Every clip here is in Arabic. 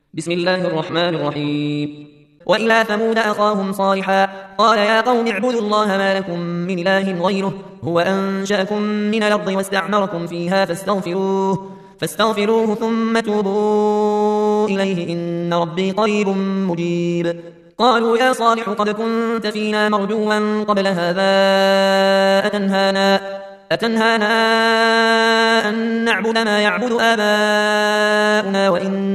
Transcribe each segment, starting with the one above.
بسم الله الرحمن الرحيم. وإلى ثمود أخاهم صالحا قال يا قوم اعبدوا الله ما لكم من إله غيره هو أنشأكم من الأرض واستعمركم فيها فاستغفروه ثم توبوا إليه إن ربي قريب مجيب. قالوا يا صالح قد كنت فينا مرجوا قبل هذا أتنهانا أن نعبد ما يعبد آباؤنا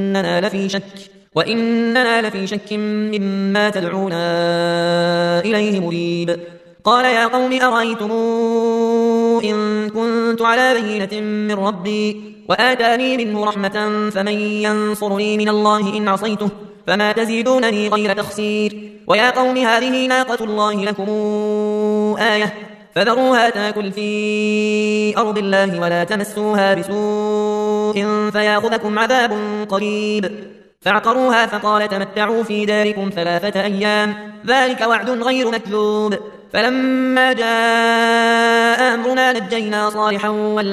وإننا لفي شك مما تدعونا إليه مريب. قال يا قوم أرأيتم إن كنت على بينة من ربي وآتاني منه رحمة فمن ينصرني من الله إن عصيته فما تزيدونني غير تخسير. ويا قوم هذه ناقة الله لكم آية فذروها تاكل في أرض الله ولا تمسوها بسوء فياخذكم عذاب قريب. فعقروها فقال تمتعوا في داركم 3 أيام ذلك وعد غير مكذوب. فلما جاء أمرنا نجينا صالحا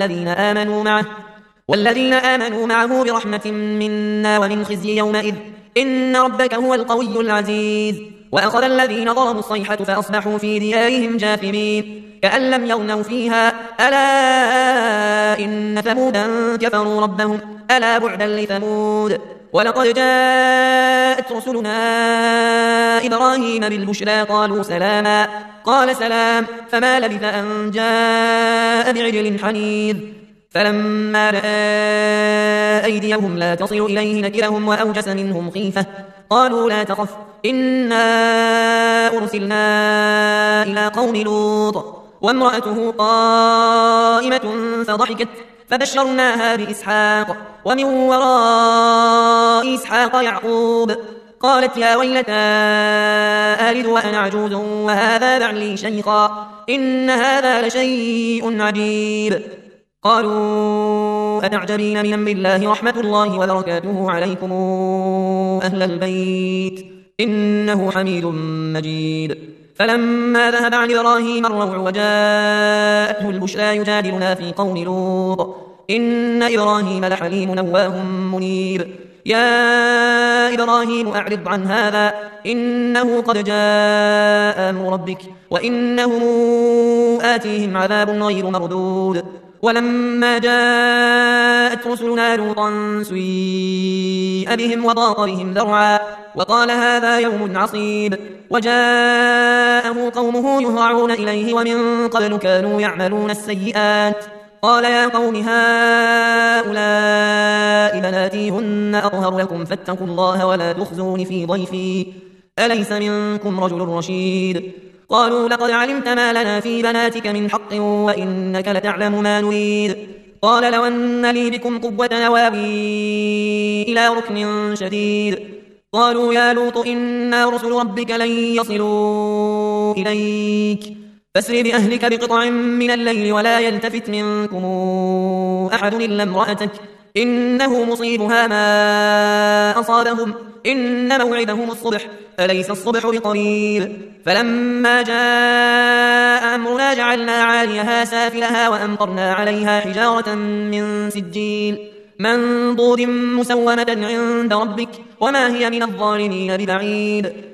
والذين آمنوا معه برحمة منا ومن خزي يومئذ إن ربك هو القوي العزيز. وأخذ الذين ظلموا الصيحة فأصبحوا في ديارهم جاثمين كأن لم يغنوا فيها ألا إن ثمودا كفروا ربهم ألا بعدا لثمود. ولقد جاءت رسلنا إبراهيم بالبشرى قالوا سلاما قال سلام فما لبث أن جاء بعجل حنيذ. فلما رأى أيديهم لا تصل إليه نكرهم وأوجس منهم خيفة قالوا لا تخف إنا أرسلنا إلى قوم لوط وامرأته قائمة فضحكت فبشرناها بإسحاق ومن وراء إسحاق يعقوب قالت يا ويلتى ألد وأنا عجوز وهذا بعلي شيخا إن هذا لشيء عجيب. قالوا أتعجبين من أمر الله رحمة الله وبركاته عليكم أهل البيت إنه حميد مجيد. فلما ذهب عن إبراهيم الروع وجاءته البشرى يجادلنا في قوم لوط إن إبراهيم لحليم أواه منيب. يا إبراهيم أعرض عن هذا إنه قد جاء أمر ربك وإنهم آتيهم عذاب غير مردود. ولما جاءت رسلنا لوطا سيء بهم وضاق بهم ذرعا وقال هذا يوم عصيب. وجاءه قومه يهرعون إليه ومن قبل كانوا يعملون السيئات قال يا قوم هؤلاء بناتي هن أطهر لكم فاتقوا الله ولا تخزون في ضيفي أليس منكم رجل رشيد. قالوا لقد علمت ما لنا في بناتك من حق وإنك لتعلم ما نريد. قال لو أن لي بكم قوة نواوي إلى ركن شديد. قالوا يا لوط إنا رسل ربك لن يصلوا إليك فاسر بأهلك بقطع من الليل ولا يلتفت منكم أحد إلا امرأتك إنه مصيبها ما أصابهم إن موعدهم الصبح أليس الصبح بقريب. فلما جاء أمرنا جعلنا عاليها سافلها وأمطرنا عليها حجارة من سجيل منضود مسومة عند ربك وما هي من الظالمين ببعيد.